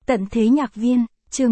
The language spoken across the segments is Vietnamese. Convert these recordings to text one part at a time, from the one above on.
Tận thế nhạc viên, chương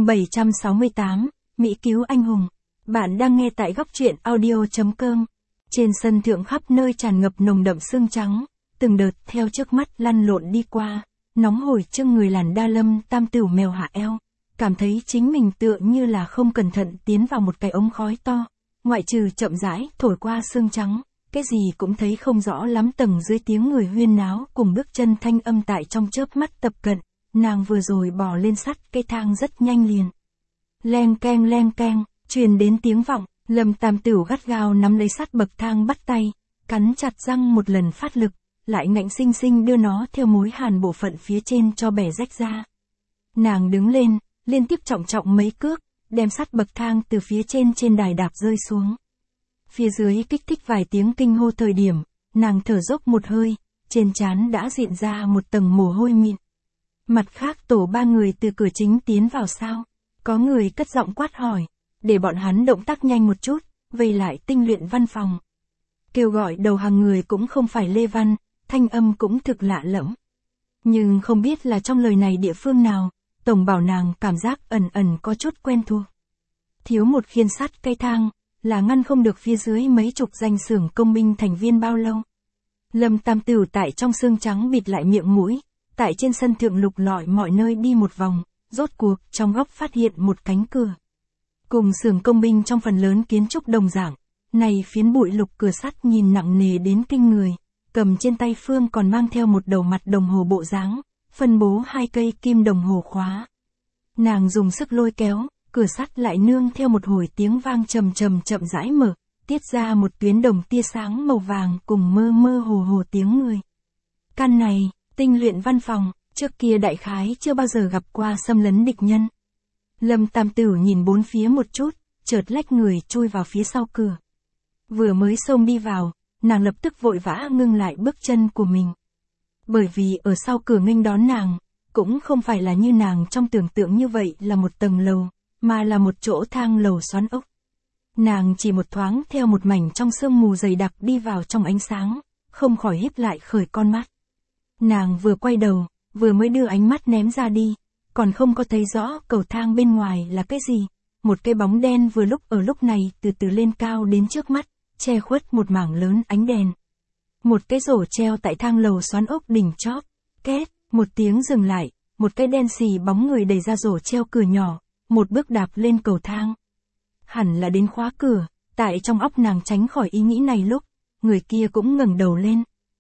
768, Mỹ cứu anh hùng. Bạn đang nghe tại góc truyện audio.com. Trên sân thượng khắp nơi tràn ngập nồng đậm sương trắng, từng đợt theo trước mắt lăn lộn đi qua, nóng hổi trước người làn đa lâm tam tửu mèo hạ eo, cảm thấy chính mình tựa như là không cẩn thận tiến vào một cái ống khói to, ngoại trừ chậm rãi thổi qua sương trắng, cái gì cũng thấy không rõ lắm. Tầng dưới tiếng người huyên náo cùng bước chân thanh âm tại trong chớp mắt tập cận. Nàng vừa rồi bò lên sắt cây thang rất nhanh liền. Leng keng, truyền đến tiếng vọng, Lâm Tam Tửu gắt gao nắm lấy sắt bậc thang bắt tay, cắn chặt răng một lần phát lực, lại ngạnh sinh sinh đưa nó theo mối hàn bộ phận phía trên cho bẻ rách ra. Nàng đứng lên, liên tiếp trọng mấy cước, đem sắt bậc thang từ phía trên đài đạp rơi xuống. Phía dưới kích thích vài tiếng kinh hô thời điểm, nàng thở dốc một hơi, trên trán đã diện ra một tầng mồ hôi mịn. Mặt khác tổ ba người từ cửa chính tiến vào sao? Có người cất giọng quát hỏi, để bọn hắn động tác nhanh một chút, vây lại tinh luyện văn phòng. Kêu gọi đầu hàng người cũng không phải Lê Văn, thanh âm cũng thực lạ lẫm. Nhưng không biết là trong lời này địa phương nào, tổng bảo nàng cảm giác ẩn có chút quen thuộc. Thiếu một khiên sắt cây thang, là ngăn không được phía dưới mấy chục danh xưởng công binh thành viên bao lâu. Lâm Tam Tửu tại trong sương trắng bịt lại miệng mũi, tại trên sân thượng lục lọi mọi nơi đi một vòng, rốt cuộc trong góc phát hiện một cánh cửa. Cùng xưởng công binh trong phần lớn kiến trúc đồng dạng, này phiến bụi lục cửa sắt nhìn nặng nề đến kinh người, cầm trên tay Phương còn mang theo một đầu mặt đồng hồ bộ dáng, phân bố 2 cây kim đồng hồ khóa. Nàng dùng sức lôi kéo, cửa sắt lại nương theo một hồi tiếng vang chậm rãi mở, tiết ra một tuyến đồng tia sáng màu vàng cùng mơ hồ tiếng người. Căn này, tinh luyện văn phòng, trước kia đại khái chưa bao giờ gặp qua xâm lấn địch nhân. Lâm Tam Tửu nhìn bốn phía một chút, chợt lách người chui vào phía sau cửa. Vừa mới xông đi vào, nàng lập tức vội vã ngưng lại bước chân của mình. Bởi vì ở sau cửa nghênh đón nàng, cũng không phải là như nàng trong tưởng tượng như vậy là một tầng lầu, mà là một chỗ thang lầu xoắn ốc. Nàng chỉ một thoáng theo một mảnh trong sương mù dày đặc đi vào trong ánh sáng, không khỏi híp lại khởi con mắt. Nàng vừa quay đầu, vừa mới đưa ánh mắt ném ra đi, còn không có thấy rõ cầu thang bên ngoài là cái gì. Một cái bóng đen vừa lúc ở lúc này từ từ lên cao đến trước mắt, che khuất một mảng lớn ánh đèn. Một cái rổ treo tại thang lầu xoắn ốc đỉnh chóp, két, một tiếng dừng lại, một cái đen xì bóng người đẩy ra rổ treo cửa nhỏ, một bước đạp lên cầu thang. Hẳn là đến khóa cửa, tại trong óc nàng tránh khỏi ý nghĩ này lúc, người kia cũng ngẩng đầu lên.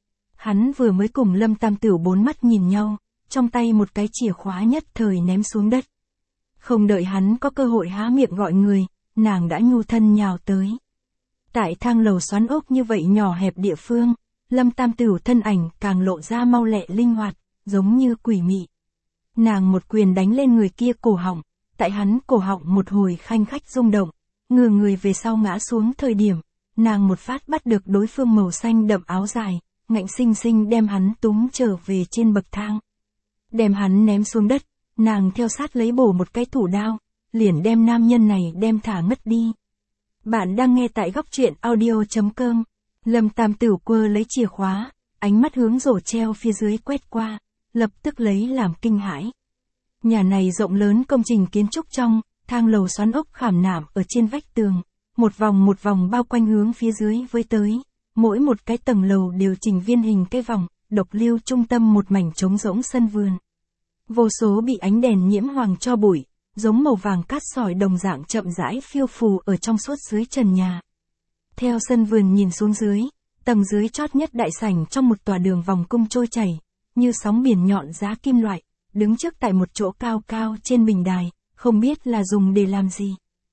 Hắn vừa mới cùng Lâm Tam Tửu bốn mắt nhìn nhau, trong tay một cái chìa khóa nhất thời ném xuống đất. Không đợi hắn có cơ hội há miệng gọi người, nàng đã nhu thân nhào tới. Tại thang lầu xoắn ốc như vậy nhỏ hẹp địa phương, Lâm Tam Tửu thân ảnh càng lộ ra mau lẹ linh hoạt, giống như quỷ mị. Nàng một quyền đánh lên người kia cổ họng, tại hắn cổ họng một hồi khanh khách rung động, ngửa người về sau ngã xuống thời điểm, nàng một phát bắt được đối phương màu xanh đậm áo dài, ngạnh sinh sinh đem hắn túm trở về trên bậc thang. Đem hắn ném xuống đất, nàng theo sát lấy bổ một cái thủ đao, liền đem nam nhân này đem thả ngất đi. Bạn đang nghe tại góc truyện audio.com. Lâm Tam Tửu quơ lấy chìa khóa, ánh mắt hướng rổ treo phía dưới quét qua, lập tức lấy làm kinh hãi. Nhà này rộng lớn công trình kiến trúc trong, thang lầu xoắn ốc khảm nạm ở trên vách tường, một vòng bao quanh hướng phía dưới với tới. Mỗi một cái tầng lầu đều chỉnh viên hình cái vòng, độc lưu trung tâm một mảnh trống rỗng sân vườn. Vô số bị ánh đèn nhiễm hoàng cho bụi, giống màu vàng cát sỏi đồng dạng chậm rãi phiêu phù ở trong suốt dưới trần nhà. Theo sân vườn nhìn xuống dưới, tầng dưới chót nhất đại sảnh trong một tòa đường vòng cung trôi chảy, như sóng biển nhọn giá kim loại, đứng trước tại một chỗ cao trên bình đài, không biết là dùng để làm gì.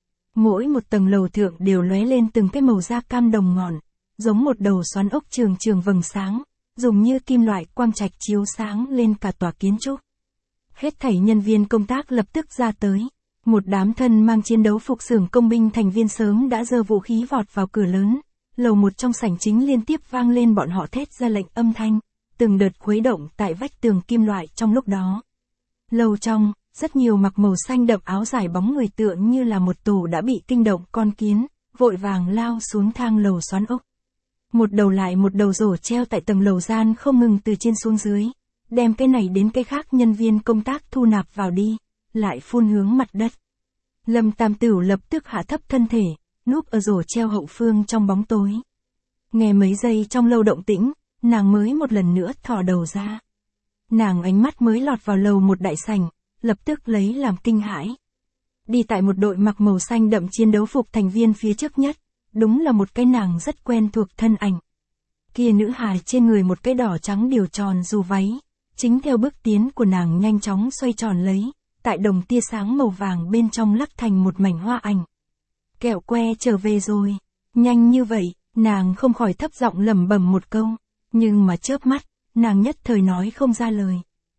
Mỗi một tầng lầu thượng đều lóe lên từng cái màu da cam đồng ngọn, giống một đầu xoắn ốc trường vầng sáng, dùng như kim loại quang trạch chiếu sáng lên cả tòa kiến trúc. Hết thảy nhân viên công tác lập tức ra tới. Một đám thân mang chiến đấu phục xưởng công binh thành viên sớm đã giơ vũ khí vọt vào cửa lớn. Lầu một trong sảnh chính liên tiếp vang lên bọn họ thét ra lệnh âm thanh, từng đợt khuấy động tại vách tường kim loại trong lúc đó. Lầu trong, rất nhiều mặc màu xanh đậm áo dài bóng người tựa như là một tổ đã bị kinh động con kiến, vội vàng lao xuống thang lầu xoắn ốc. Một đầu lại một đầu rổ treo tại tầng lầu gian không ngừng từ trên xuống dưới, đem cái này đến cái khác nhân viên công tác thu nạp vào đi, lại phun hướng mặt đất. Lâm Tam Tửu lập tức hạ thấp thân thể, núp ở rổ treo hậu phương trong bóng tối. Nghe mấy giây trong lâu động tĩnh, nàng mới một lần nữa thò đầu ra. Nàng ánh mắt mới lọt vào lầu một đại sảnh, lập tức lấy làm kinh hãi. Đi tại một đội mặc màu xanh đậm chiến đấu phục thành viên phía trước nhất, đúng là một cái nàng rất quen thuộc thân ảnh. Kia nữ hài trên người một cái đỏ trắng điều tròn dù váy, chính theo bước tiến của nàng nhanh chóng xoay tròn lấy, tại đồng tia sáng màu vàng bên trong lắc thành một mảnh hoa ảnh. Kẹo que trở về rồi, nhanh như vậy, nàng không khỏi thấp giọng lẩm bẩm một câu, nhưng mà chớp mắt, nàng nhất thời nói không ra lời.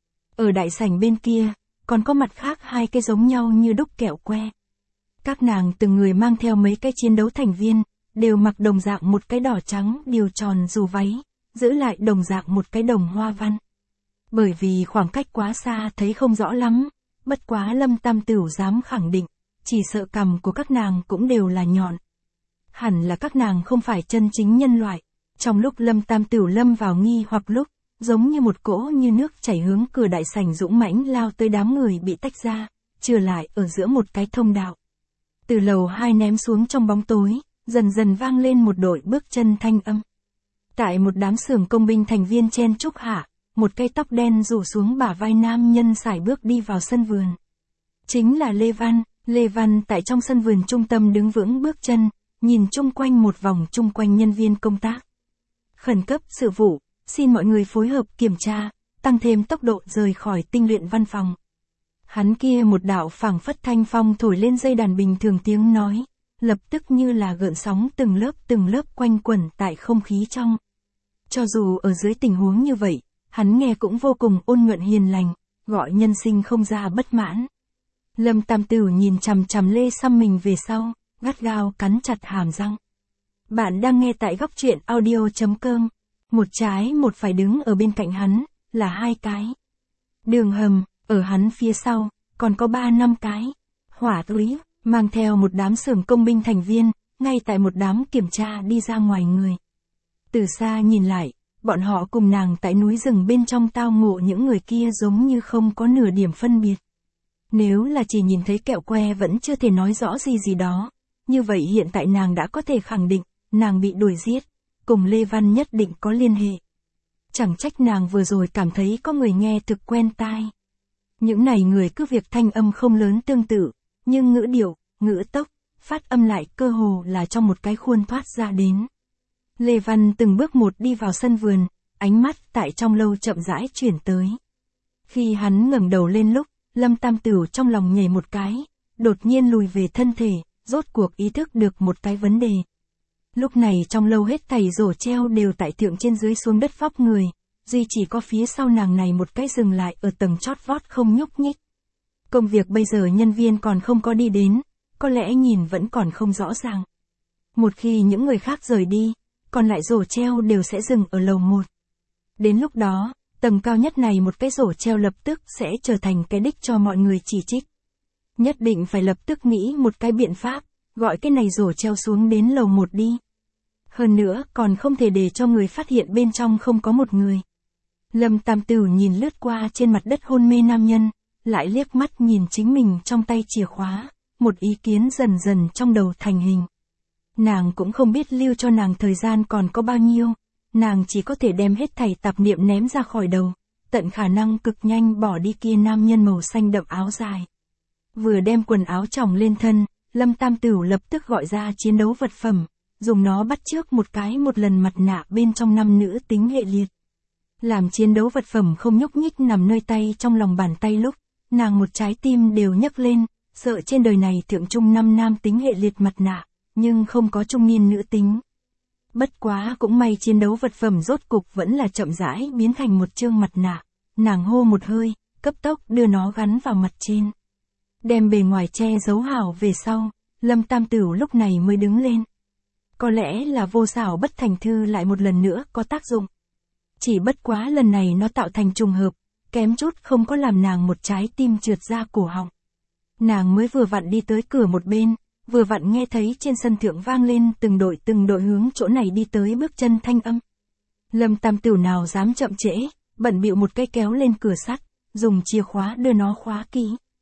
Ở đại sảnh bên kia, còn có mặt khác hai cái giống nhau như đúc kẹo que. Các nàng từng người mang theo mấy cái chiến đấu thành viên, đều mặc đồng dạng một cái đỏ trắng điều tròn dù váy, giữ lại đồng dạng một cái đồng hoa văn. Bởi vì khoảng cách quá xa thấy không rõ lắm, bất quá Lâm Tam Tửu dám khẳng định, chỉ sợ cằm của các nàng cũng đều là nhọn. Hẳn là các nàng không phải chân chính nhân loại. Trong lúc Lâm Tam Tửu lâm vào nghi hoặc lúc, giống như một cỗ như nước chảy hướng cửa đại sảnh dũng mãnh lao tới đám người bị tách ra, trở lại ở giữa một cái thông đạo. Từ lầu 2 ném xuống trong bóng tối, dần dần vang lên một đội bước chân thanh âm. Tại một đám xưởng công binh thành viên chen chúc hạ, một cây tóc đen rủ xuống bả vai nam nhân sải bước đi vào sân vườn. Chính là Lê Văn. Lê Văn tại trong sân vườn trung tâm đứng vững bước chân, nhìn chung quanh một vòng chung quanh nhân viên công tác. Khẩn cấp sự vụ, xin mọi người phối hợp kiểm tra, tăng thêm tốc độ rời khỏi tinh luyện văn phòng. Hắn kia một đạo phảng phất thanh phong thổi lên dây đàn bình thường tiếng nói, lập tức như là gợn sóng từng lớp quanh quẩn tại không khí trong. Cho dù ở dưới tình huống như vậy, hắn nghe cũng vô cùng ôn nhuận hiền lành, gọi nhân sinh không ra bất mãn. Lâm Tam Tửu nhìn chằm chằm Lê Sâm mình về sau, gắt gao cắn chặt hàm răng. Bạn đang nghe tại góc truyện audio.com. Một trái một phải đứng ở bên cạnh hắn, là hai cái đường hầm, ở hắn phía sau, còn có 3-5 cái hỏa túy, mang theo một đám xưởng công binh thành viên, ngay tại một đám kiểm tra đi ra ngoài người. Từ xa nhìn lại, bọn họ cùng nàng tại núi rừng bên trong tao ngộ những người kia giống như không có nửa điểm phân biệt. Nếu là chỉ nhìn thấy kẹo que vẫn chưa thể nói rõ gì đó, như vậy hiện tại nàng đã có thể khẳng định, nàng bị đuổi giết, cùng Lê Văn nhất định có liên hệ. Chẳng trách nàng vừa rồi cảm thấy có người nghe thực quen tai. Những này người cứ việc thanh âm không lớn tương tự, nhưng ngữ điệu, ngữ tốc, phát âm lại cơ hồ là trong một cái khuôn thoát ra đến. Lê Văn từng bước một đi vào sân vườn, ánh mắt tại trong lâu chậm rãi chuyển tới. Khi hắn ngẩng đầu lên lúc, Lâm Tam Tửu trong lòng nhảy một cái, đột nhiên lùi về thân thể, rốt cuộc ý thức được một cái vấn đề. Lúc này trong lâu hết thảy rổ treo đều tại thượng trên dưới xuống đất vóc người, duy chỉ có phía sau nàng này một cái dừng lại ở tầng chót vót không nhúc nhích. Công việc bây giờ nhân viên còn không có đi đến, có lẽ nhìn vẫn còn không rõ ràng. Một khi những người khác rời đi, còn lại rổ treo đều sẽ dừng ở lầu 1. Đến lúc đó, tầng cao nhất này một cái rổ treo lập tức sẽ trở thành cái đích cho mọi người chỉ trích. Nhất định phải lập tức nghĩ một cái biện pháp, gọi cái này rổ treo xuống đến lầu 1 đi. Hơn nữa còn không thể để cho người phát hiện bên trong không có một người. Lâm Tam Tửu nhìn lướt qua trên mặt đất hôn mê nam nhân, lại liếc mắt nhìn chính mình trong tay chìa khóa, một ý kiến dần dần trong đầu thành hình. Nàng cũng không biết lưu cho nàng thời gian còn có bao nhiêu, nàng chỉ có thể đem hết thảy tạp niệm ném ra khỏi đầu, tận khả năng cực nhanh bỏ đi kia nam nhân màu xanh đậm áo dài. Vừa đem quần áo tròng lên thân, Lâm Tam Tửu lập tức gọi ra chiến đấu vật phẩm, dùng nó bắt chước một lần mặt nạ bên trong năm nữ tính hệ liệt. Làm chiến đấu vật phẩm không nhúc nhích nằm nơi tay trong lòng bàn tay lúc, nàng một trái tim đều nhấc lên, sợ trên đời này thượng trung 5 nam tính hệ liệt mặt nạ, nhưng không có trung niên nữ tính. Bất quá cũng may chiến đấu vật phẩm rốt cục vẫn là chậm rãi biến thành một chương mặt nạ, nàng hô một hơi, cấp tốc đưa nó gắn vào mặt trên. Đem bề ngoài che giấu hảo về sau, Lâm Tam Tửu lúc này mới đứng lên. Có lẽ là vô xảo bất thành thư lại một lần nữa có tác dụng. Chỉ bất quá lần này nó tạo thành trùng hợp, kém chút không có làm nàng một trái tim trượt ra cổ họng. Nàng mới vừa vặn đi tới cửa một bên, vừa vặn nghe thấy trên sân thượng vang lên từng đội hướng chỗ này đi tới bước chân thanh âm. Lâm Tam Tửu nào dám chậm trễ, bận bịu một cây kéo lên cửa sắt, dùng chìa khóa đưa nó khóa kỹ.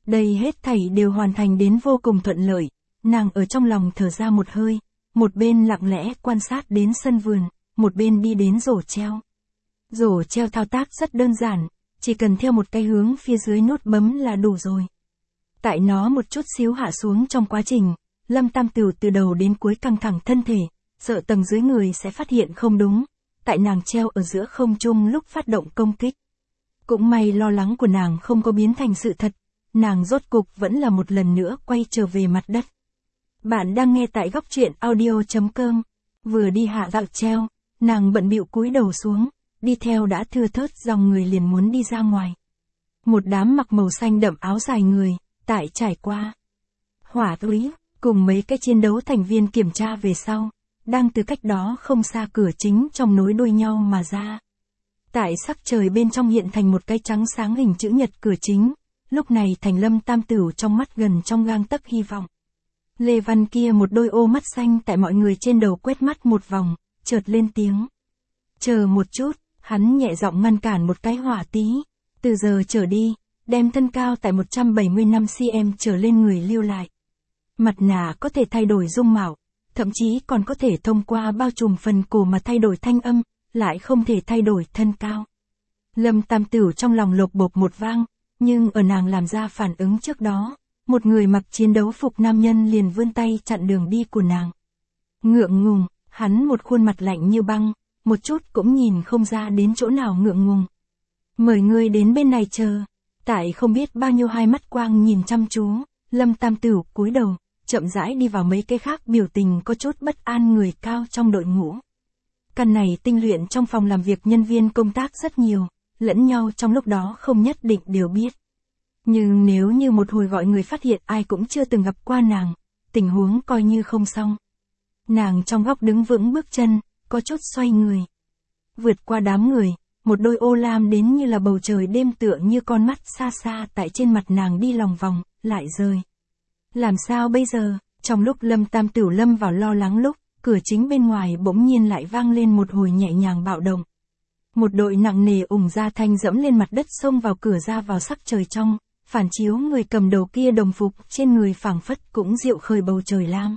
Đây hết thảy đều hoàn thành đến vô cùng thuận lợi, nàng ở trong lòng thở ra một hơi, một bên lặng lẽ quan sát đến sân vườn, một bên đi đến rổ treo. Rổ treo thao tác rất đơn giản, chỉ cần theo một cái hướng phía dưới nút bấm là đủ rồi. Tại nó một chút xíu hạ xuống trong quá trình, Lâm Tam Tửu từ đầu đến cuối căng thẳng thân thể, sợ tầng dưới người sẽ phát hiện không đúng, tại nàng treo ở giữa không trung lúc phát động công kích. Cũng may lo lắng của nàng không có biến thành sự thật, nàng rốt cục vẫn là một lần nữa quay trở về mặt đất. Bạn đang nghe tại góc truyện audio.com, vừa đi hạ gạo treo, nàng bận bịu cúi đầu xuống, đi theo đã thưa thớt dòng người liền muốn đi ra ngoài. Một đám mặc màu xanh đậm áo dài người, tại trải qua. Hỏa úy, cùng mấy cái chiến đấu thành viên kiểm tra về sau, đang từ cách đó không xa cửa chính trong nối đuôi nhau mà ra. Tại sắc trời bên trong hiện thành một cái trắng sáng hình chữ nhật cửa chính, lúc này thành Lâm Tam Tửu trong mắt gần trong gang tấc hy vọng. Lê Văn kia một đôi ô mắt xanh tại mọi người trên đầu quét mắt một vòng, chợt lên tiếng. Chờ một chút, hắn nhẹ giọng ngăn cản một cái Hỏa tí. Từ giờ trở đi, đem thân cao tại 175 cm trở lên người lưu lại. Mặt nạ có thể thay đổi dung mạo, thậm chí còn có thể thông qua bao trùm phần cổ mà thay đổi thanh âm, lại không thể thay đổi thân cao. Lâm Tam Tửu trong lòng lột bột một vang, nhưng ở nàng làm ra phản ứng trước đó, một người mặc chiến đấu phục nam nhân liền vươn tay chặn đường đi của nàng. Ngượng ngùng, hắn một khuôn mặt lạnh như băng, một chút cũng nhìn không ra đến chỗ nào ngượng ngùng. Mời ngươi đến bên này chờ. Tại không biết bao nhiêu hai mắt quang nhìn chăm chú, Lâm Tam Tửu cúi đầu, chậm rãi đi vào mấy cái khác biểu tình có chút bất an người cao trong đội ngũ. Căn này tinh luyện trong phòng làm việc nhân viên công tác rất nhiều, lẫn nhau trong lúc đó không nhất định đều biết. Nhưng nếu như một hồi gọi người phát hiện ai cũng chưa từng gặp qua nàng, tình huống coi như không xong. Nàng trong góc đứng vững bước chân, có chút xoay người. Vượt qua đám người, một đôi ô lam đến như là bầu trời đêm tựa như con mắt xa xa tại trên mặt nàng đi lòng vòng, lại rơi. Làm sao bây giờ? Trong lúc Lâm Tam Tửu lâm vào lo lắng lúc, cửa chính bên ngoài bỗng nhiên lại vang lên một hồi nhẹ nhàng bạo động. Một đội nặng nề ủng ra thanh dẫm lên mặt đất xông vào cửa ra vào sắc trời trong, phản chiếu người cầm đầu kia đồng phục trên người phảng phất cũng diệu khơi bầu trời lam.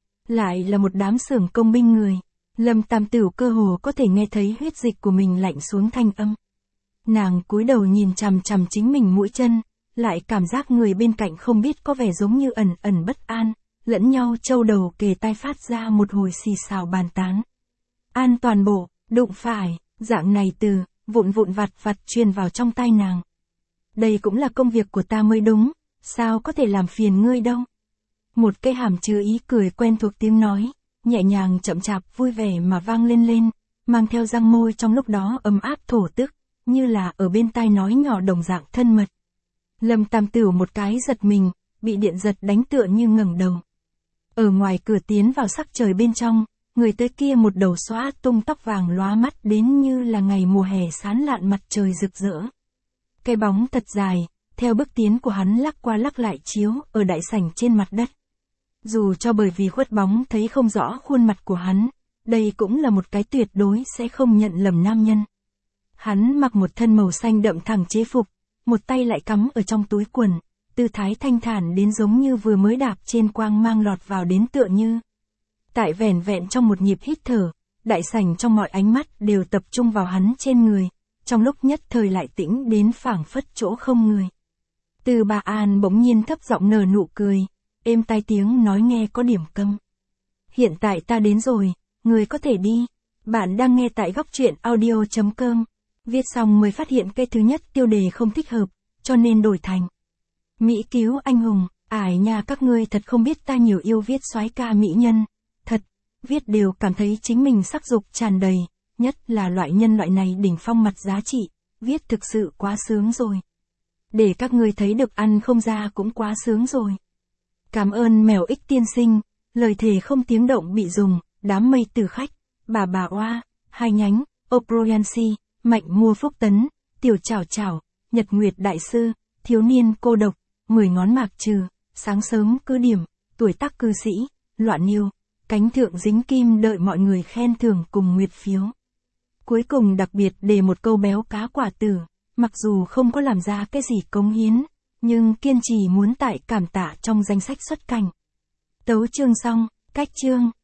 Lại là một đám xưởng công binh người. Lâm Tam Tửu cơ hồ có thể nghe thấy huyết dịch của mình lạnh xuống thanh âm. Nàng cúi đầu nhìn chằm chằm chính mình mũi chân, lại cảm giác người bên cạnh không biết có vẻ giống như ẩn ẩn bất an, lẫn nhau châu đầu kề tai phát ra một hồi xì xào bàn tán. An toàn bộ, đụng phải, dạng này từ, vụn vụn vặt vặt truyền vào trong tai nàng. Đây cũng là công việc của ta mới đúng, sao có thể làm phiền ngươi đâu. Một cái hàm chứa ý cười quen thuộc tiếng nói, nhẹ nhàng chậm chạp vui vẻ mà vang lên lên, mang theo răng môi trong lúc đó ấm áp thổ tức, như là ở bên tai nói nhỏ đồng dạng thân mật. Lâm Tam Tửu một cái giật mình, bị điện giật đánh tựa như ngẩng đầu. Ở ngoài cửa tiến vào sắc trời bên trong, người tới kia một đầu xóa tung tóc vàng lóa mắt đến như là ngày mùa hè sáng lạn mặt trời rực rỡ. Cái bóng thật dài, theo bước tiến của hắn lắc qua lắc lại chiếu ở đại sảnh trên mặt đất. Dù cho bởi vì khuất bóng thấy không rõ khuôn mặt của hắn, đây cũng là một cái tuyệt đối sẽ không nhận lầm nam nhân. Hắn mặc một thân màu xanh đậm thẳng chế phục, một tay lại cắm ở trong túi quần, tư thái thanh thản đến giống như vừa mới đạp trên quang mang lọt vào đến tựa như. Tại vẻn vẹn trong một nhịp hít thở, đại sảnh trong mọi ánh mắt đều tập trung vào hắn trên người, trong lúc nhất thời lại tĩnh đến phảng phất chỗ không người. Từ Bà An bỗng nhiên thấp giọng nở nụ cười, êm tai tiếng nói nghe có điểm câm. Hiện tại ta đến rồi, người có thể đi. Bạn đang nghe tại góc truyện audio.com. Viết xong mới phát hiện cái thứ nhất tiêu đề không thích hợp, cho nên đổi thành Mỹ cứu anh hùng. Ải nhà các ngươi thật không biết ta nhiều yêu viết soái ca mỹ nhân. Thật, viết đều cảm thấy chính mình sắc dục tràn đầy, nhất là loại nhân loại này đỉnh phong mặt giá trị, viết thực sự quá sướng rồi. Để các ngươi thấy được ăn không ra cũng quá sướng rồi. Cảm ơn mèo ích tiên sinh, lời thề không tiếng động bị dùng, đám mây từ khách, bà oa, hai nhánh, Oproyansi, mạnh mua phúc tấn, tiểu chảo chảo, nhật nguyệt đại sư, thiếu niên cô độc, 10 ngón mạc trừ, sáng sớm cứ điểm, tuổi tác cư sĩ, loạn yêu, cánh thượng dính kim đợi mọi người khen thưởng cùng nguyệt phiếu. Cuối cùng đặc biệt để một câu béo cá quả tử, mặc dù không có làm ra cái gì cống hiến, nhưng kiên trì muốn tải cảm tạ trong danh sách xuất cảnh. Tấu chương xong, cách chương.